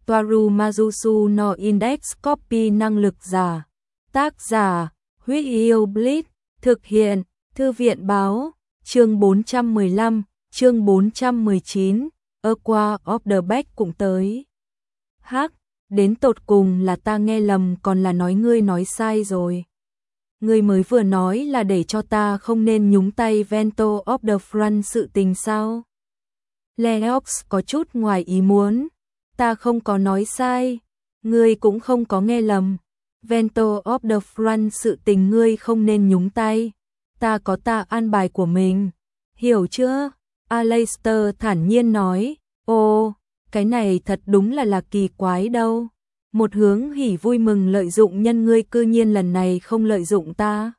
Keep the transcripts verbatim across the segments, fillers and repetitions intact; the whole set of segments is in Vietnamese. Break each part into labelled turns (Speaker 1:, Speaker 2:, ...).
Speaker 1: Toaru Majusu no Index Copy năng lực giả. Tác giả, Huyết Yêu Blitz, thực hiện, Thư viện báo, chương bốn trăm mười lăm, chương bốn trăm mười chín, A Qua of the Back cũng tới. Hắc, đến tột cùng là ta nghe lầm còn là nói ngươi nói sai rồi. Ngươi mới vừa nói là để cho ta không nên nhúng tay Vento of the Front sự tình sao? Lennox có chút ngoài ý muốn. Ta không có nói sai, ngươi cũng không có nghe lầm. Vento of the Front sự tình ngươi không nên nhúng tay. Ta có ta an bài của mình. Hiểu chưa? Aleister thản nhiên nói. Ồ, cái này thật đúng là là kỳ quái đâu. Một hướng hỉ vui mừng lợi dụng nhân ngươi cư nhiên lần này không lợi dụng ta.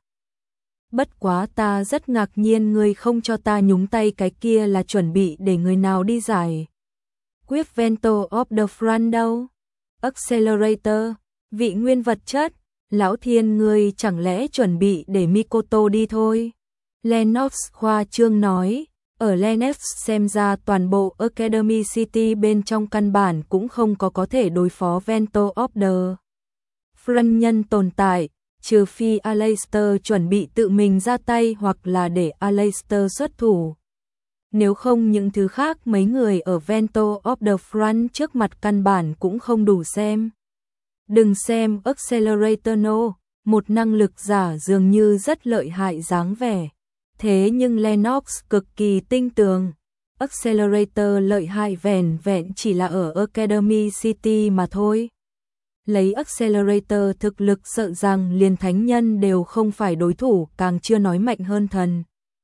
Speaker 1: Bất quá ta rất ngạc nhiên ngươi không cho ta nhúng tay, cái kia là chuẩn bị để người nào đi giải quyết Vento of the Front đâu. Accelerator, vị nguyên vật chất, lão thiên ngươi chẳng lẽ chuẩn bị để Mikoto đi thôi. Lennox khoa trương nói. Ở Lennox xem ra toàn bộ Academy City bên trong căn bản cũng không có có thể đối phó Vento of the Front nhân tồn tại, trừ phi Aleister chuẩn bị tự mình ra tay hoặc là để Aleister xuất thủ. Nếu không những thứ khác mấy người ở Vento of the Front trước mặt căn bản cũng không đủ xem. Đừng xem Accelerator no, một năng lực giả dường như rất lợi hại dáng vẻ. Thế nhưng Lennox cực kỳ tinh tường. Accelerator lợi hại vẻn vẹn chỉ là ở Academy City mà thôi. Lấy Accelerator thực lực sợ rằng liền thánh nhân đều không phải đối thủ, càng chưa nói mạnh hơn thần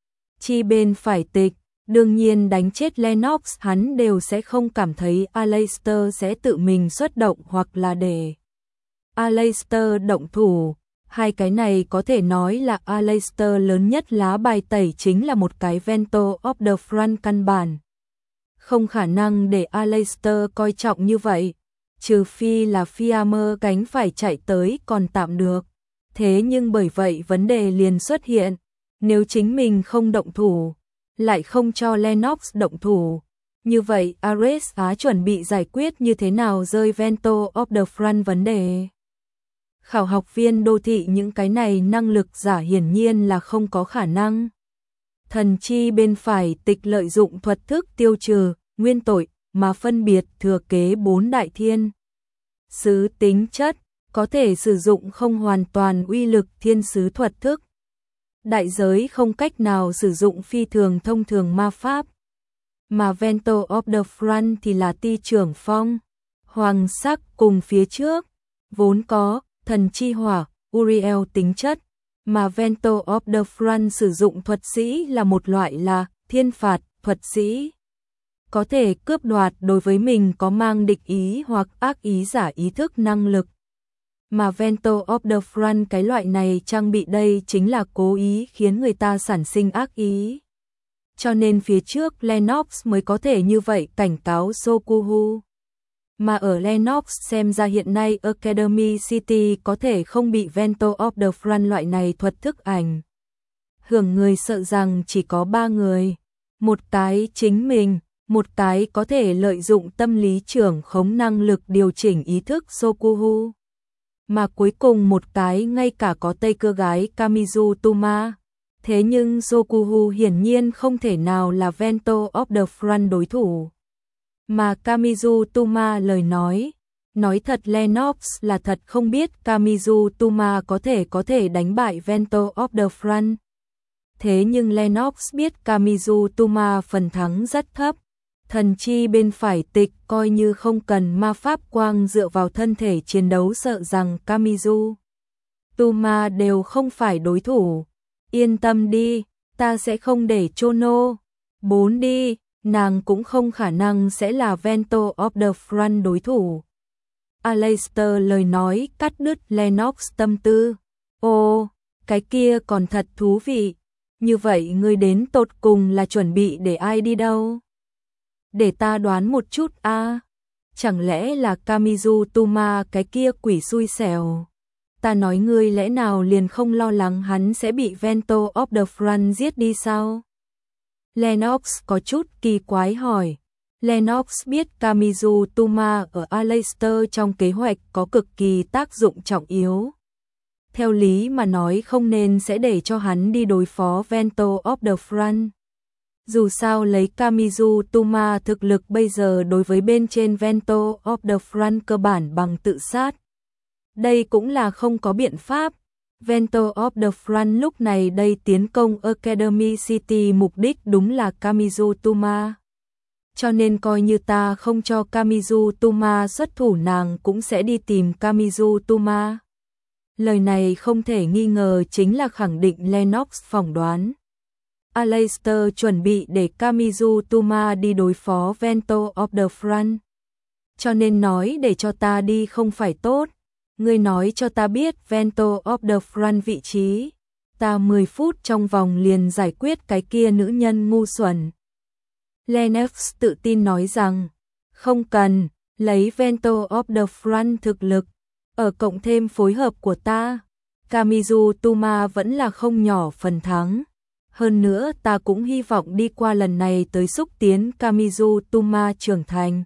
Speaker 1: chi bên phải tịch. Đương nhiên đánh chết Lennox hắn đều sẽ không cảm thấy Aleister sẽ tự mình xuất động hoặc là để Aleister động thủ. Hai cái này có thể nói là Aleister lớn nhất lá bài tẩy chính là một cái Vento of the Front căn bản. Không khả năng để Aleister coi trọng như vậy, trừ phi là Fiammer cánh phải chạy tới còn tạm được. Thế nhưng bởi vậy vấn đề liền xuất hiện, nếu chính mình không động thủ, lại không cho Lennox động thủ, như vậy Ares Á chuẩn bị giải quyết như thế nào rơi Vento of the Front vấn đề. Khảo học viên đô thị những cái này năng lực giả hiển nhiên là không có khả năng. Thần chi bên phải tịch lợi dụng thuật thức tiêu trừ nguyên tội mà phân biệt thừa kế bốn đại thiên sứ tính chất, có thể sử dụng không hoàn toàn uy lực thiên sứ thuật thức. Đại giới không cách nào sử dụng phi thường thông thường ma pháp. Mà Vento of the Front thì là ti trưởng phong, hoàng sắc cùng phía trước, vốn có thần chi hỏa, Uriel tính chất, mà Vento of the Front sử dụng thuật sĩ là một loại là thiên phạt thuật sĩ. Có thể cướp đoạt đối với mình có mang địch ý hoặc ác ý giả ý thức năng lực. Mà Vento of the Front cái loại này trang bị đây chính là cố ý khiến người ta sản sinh ác ý. Cho nên phía trước Lennox mới có thể như vậy cảnh cáo Sokuhu. Mà ở Lennox xem ra hiện nay Academy City có thể không bị Vento of the Front loại này thuật thức ảnh hưởng, người sợ rằng chỉ có ba người. Một cái chính mình, một cái có thể lợi dụng tâm lý trưởng khống năng lực điều chỉnh ý thức Sokuhu. Mà cuối cùng một cái ngay cả có tây cơ gái Kamizu Tuma. Thế nhưng Sokuhu hiển nhiên không thể nào là Vento of the Front đối thủ. Mà Kamizu Tuma lời nói, nói thật Lennox là thật không biết Kamizu Tuma có thể có thể đánh bại Vento of the Front. Thế nhưng Lennox biết Kamizu Tuma phần thắng rất thấp. Thần chi bên phải tịch coi như không cần ma pháp quang dựa vào thân thể chiến đấu sợ rằng Kamizu Tuma đều không phải đối thủ. Yên tâm đi, ta sẽ không để Chono bốn đi. Nàng cũng không khả năng sẽ là Vento of the Front đối thủ. Aleister lời nói cắt đứt Lennox tâm tư. Ồ, cái kia còn thật thú vị. Như vậy ngươi đến tột cùng là chuẩn bị để ai đi đâu? Để ta đoán một chút a. À? Chẳng lẽ là Kamizu Tuma cái kia quỷ xui xẻo? Ta nói ngươi lẽ nào liền không lo lắng hắn sẽ bị Vento of the Front giết đi sao? Lennox có chút kỳ quái hỏi. Lennox biết Kamizu Tuma ở Aleister trong kế hoạch có cực kỳ tác dụng trọng yếu. Theo lý mà nói không nên sẽ để cho hắn đi đối phó Vento of the Front. Dù sao lấy Kamizu Tuma thực lực bây giờ đối với bên trên Vento of the Front cơ bản bằng tự sát. Đây cũng là không có biện pháp. Vento of the Front lúc này đây tiến công Academy City mục đích đúng là Kamizu Tuma. Cho nên coi như ta không cho Kamizu Tuma xuất thủ nàng cũng sẽ đi tìm Kamizu Tuma. Lời này không thể nghi ngờ chính là khẳng định Lennox phỏng đoán. Aleister chuẩn bị để Kamizu Tuma đi đối phó Vento of the Front. Cho nên nói để cho ta đi không phải tốt. Ngươi nói cho ta biết Vento of the Front vị trí. Ta mười phút trong vòng liền giải quyết cái kia nữ nhân ngu xuẩn. Lennox tự tin nói rằng, không cần, lấy Vento of the Front thực lực, ở cộng thêm phối hợp của ta, Kamizu Tuma vẫn là không nhỏ phần thắng. Hơn nữa ta cũng hy vọng đi qua lần này tới xúc tiến Kamizu Tuma trưởng thành.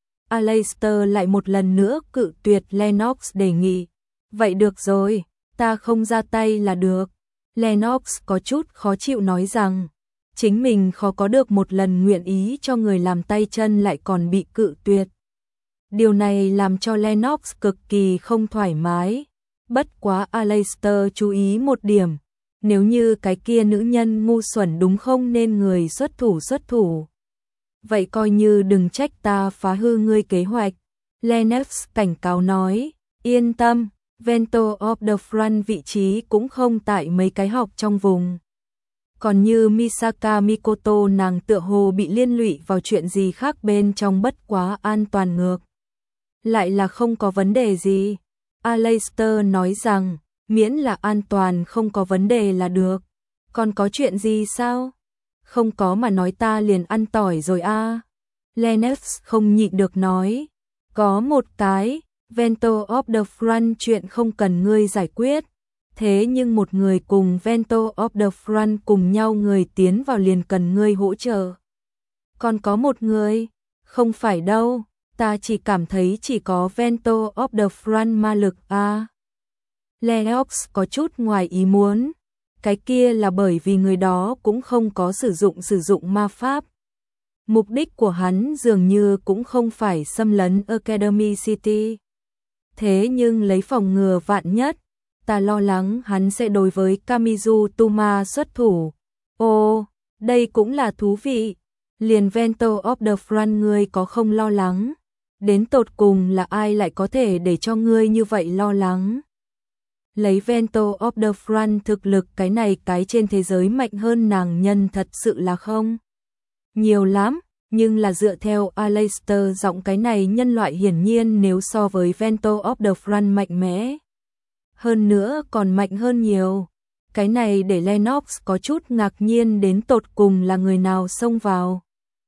Speaker 1: Aleister lại một lần nữa cự tuyệt Lennox đề nghị. Vậy được rồi, ta không ra tay là được. Lennox có chút khó chịu nói rằng, chính mình khó có được một lần nguyện ý cho người làm tay chân lại còn bị cự tuyệt. Điều này làm cho Lennox cực kỳ không thoải mái. Bất quá Aleister chú ý một điểm, nếu như cái kia nữ nhân ngu xuẩn đúng không nên người xuất thủ xuất thủ. Vậy coi như đừng trách ta phá hư ngươi kế hoạch. Lennox cảnh cáo nói, yên tâm, Vento of the Front vị trí cũng không tại mấy cái học trong vùng. Còn như Misaka Mikoto nàng tựa hồ bị liên lụy vào chuyện gì khác bên trong bất quá an toàn ngược. Lại là không có vấn đề gì. Aleister nói rằng, miễn là an toàn không có vấn đề là được. Còn có chuyện gì sao? Không có mà nói ta liền ăn tỏi rồi a. À. Lennox không nhịn được nói, có một cái, Vento of the Front chuyện không cần ngươi giải quyết. Thế nhưng một người cùng Vento of the Front cùng nhau người tiến vào liền cần ngươi hỗ trợ. Còn có một người, không phải đâu, ta chỉ cảm thấy chỉ có Vento of the Front ma lực a. À. Lennox có chút ngoài ý muốn, cái kia là bởi vì người đó cũng không có sử dụng sử dụng ma pháp. Mục đích của hắn dường như cũng không phải xâm lấn Academy City. Thế nhưng lấy phòng ngừa vạn nhất, ta lo lắng hắn sẽ đối với Kamizu Tuma xuất thủ. Ồ, đây cũng là thú vị. Liền Vento of the Front ngươi có không lo lắng? Đến tột cùng là ai lại có thể để cho ngươi như vậy lo lắng? Lấy Vento of the Front thực lực cái này cái trên thế giới mạnh hơn nàng nhân thật sự là không? Nhiều lắm, nhưng là dựa theo Aleister giọng cái này nhân loại hiển nhiên nếu so với Vento of the Front mạnh mẽ. Hơn nữa còn mạnh hơn nhiều. Cái này để Lennox có chút ngạc nhiên đến tột cùng là người nào xông vào.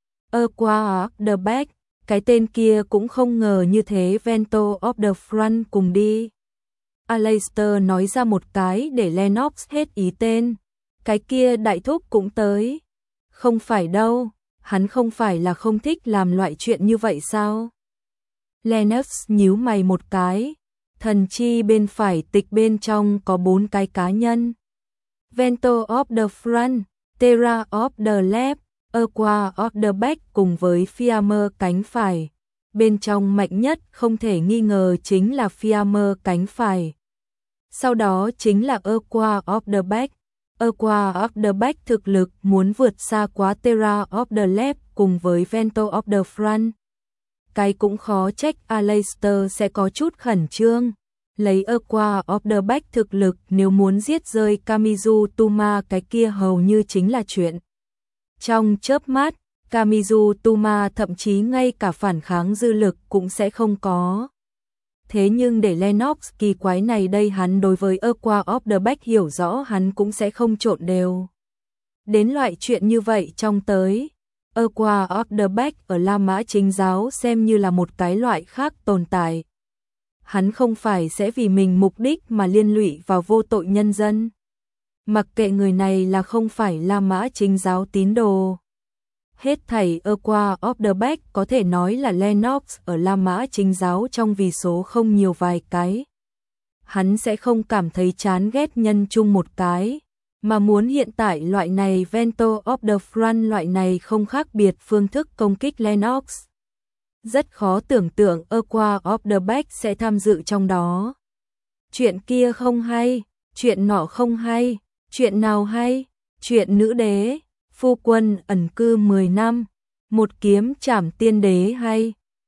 Speaker 1: Aqua the Back, cái tên kia cũng không ngờ như thế Vento of the Front cùng đi. Aleister nói ra một cái để Lennox hết ý tên. Cái kia đại thúc cũng tới. Không phải đâu, hắn không phải là không thích làm loại chuyện như vậy sao? Lennox nhíu mày một cái. Thần chi bên phải tịch bên trong có bốn cái cá nhân. Vento of the Front, Terra of the Left, Aqua of the Back cùng với Fiammer cánh phải. Bên trong mạnh nhất không thể nghi ngờ chính là Fiammer cánh phải. Sau đó chính là Aqua of the Back. Aqua of the Back thực lực muốn vượt xa quá Terra of the Left cùng với Vento of the Front. Cái cũng khó trách Aleister sẽ có chút khẩn trương. Lấy Aqua of the Back thực lực nếu muốn giết rơi Kamizu Tuma cái kia hầu như chính là chuyện. Trong chớp mắt, Kamizu Tuma thậm chí ngay cả phản kháng dư lực cũng sẽ không có. Thế nhưng để Lennox kỳ quái này đây hắn đối với Aqua of the Back hiểu rõ hắn cũng sẽ không trộn đều. Đến loại chuyện như vậy trong tới, Aqua of the Back ở La Mã Chính giáo xem như là một cái loại khác tồn tại. Hắn không phải sẽ vì mình mục đích mà liên lụy vào vô tội nhân dân. Mặc kệ người này là không phải La Mã Chính giáo tín đồ. Hết thảy Aqua of the Back có thể nói là Lennox ở La Mã chính giáo trong vì số không nhiều vài cái. Hắn sẽ không cảm thấy chán ghét nhân chung một cái, mà muốn hiện tại loại này Vento of the Front loại này không khác biệt phương thức công kích Lennox. Rất khó tưởng tượng Aqua of the Back sẽ tham dự trong đó. Chuyện kia không hay, chuyện nọ không hay, chuyện nào hay, chuyện nữ đế, phu quân ẩn cư mười năm, một kiếm trảm tiên đế hay.